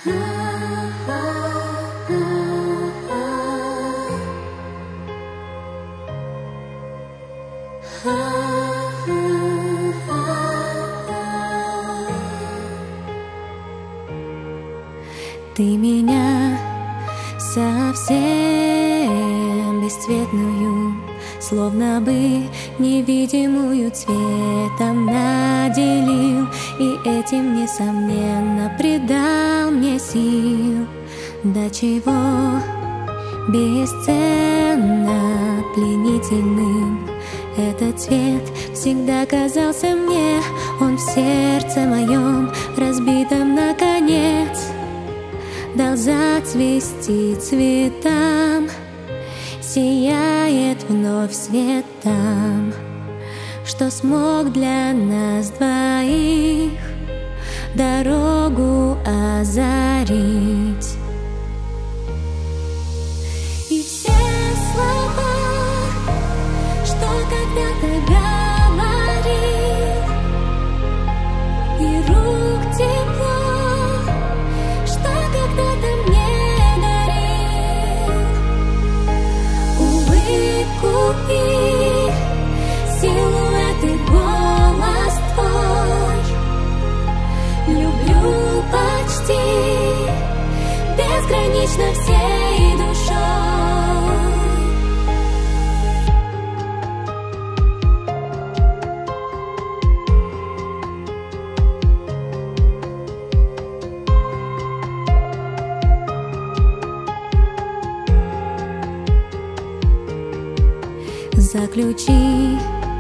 Ты меня совсем бесцветную, словно бы невидимую цветом наделил, и этим, несомненно, придал мне сил. До чего бесценно пленительным этот цвет всегда казался мне, он в сердце моем разбитом наконец дал зацвести цветам, сияет вновь свет там, что смог для нас двоих дорогу озарить. И все слова, что когда-то говорил, и рук тепло, что когда-то мне дарил, улыбку и силуэт и голос твой люблю почти безгранично всей душой. Заключи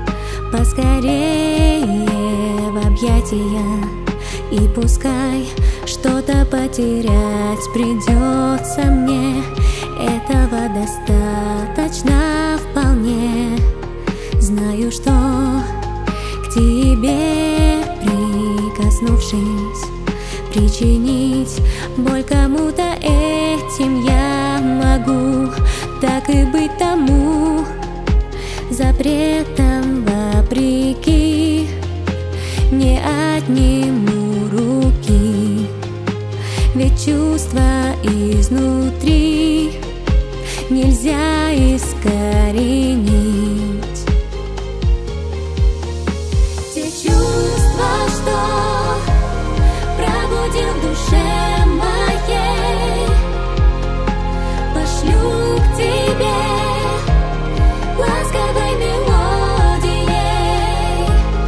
поскорее в объятия, и пускай что-то потерять придется мне, этого достаточно вполне. Знаю, что к тебе, прикоснувшись, причинить боль кому-то этим я могу, так и быть тому запретом вопреки не отниму руки, ведь чувства изнутри нельзя искоренить. Те чувства, что пробудил в душе моей, пошлю к тебе ласковой мелодией,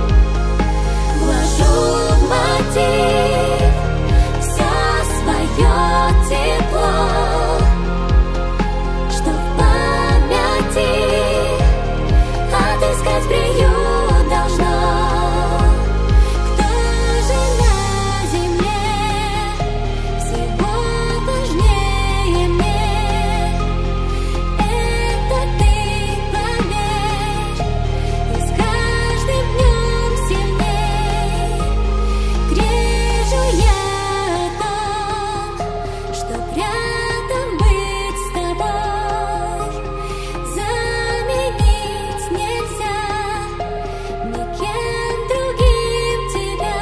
вложу в мотив все свое тепло, что в памяти отыскать приют должно. Кто же на земле всего важнее мне? Это ты, поверь, и с каждым днем сильней грежу я о том, чтоб рядом быть с тобой. Заменить нельзя никем другим тебя.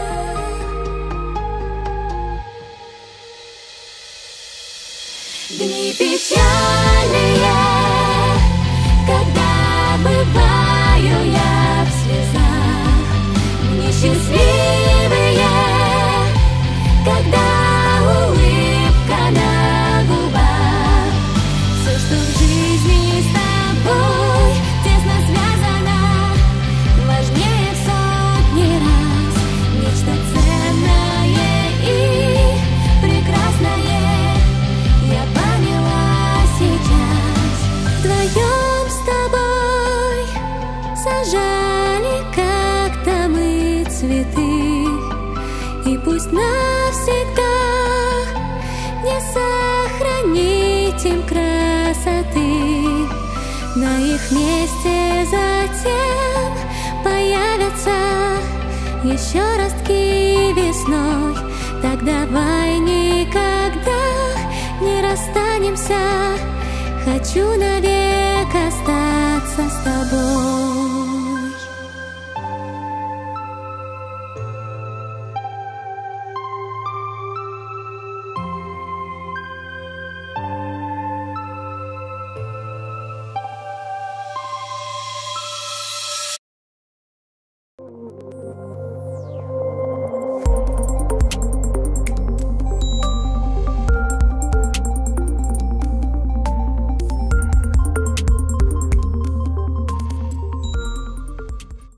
Дни печальные, когда бываю я в слезах, дни счастливые, когда улыбка на губах. Все, что в жизни с тобой тесно связано, важнее в сотни раз. Нечто ценное и прекрасное я поняла сейчас. Вдвоем с тобой сажали как-то мы цветы, и пусть навсегда не сохранить им красоты, на их месте затем появятся еще ростки весной. Так давай никогда не расстанемся, хочу навек остаться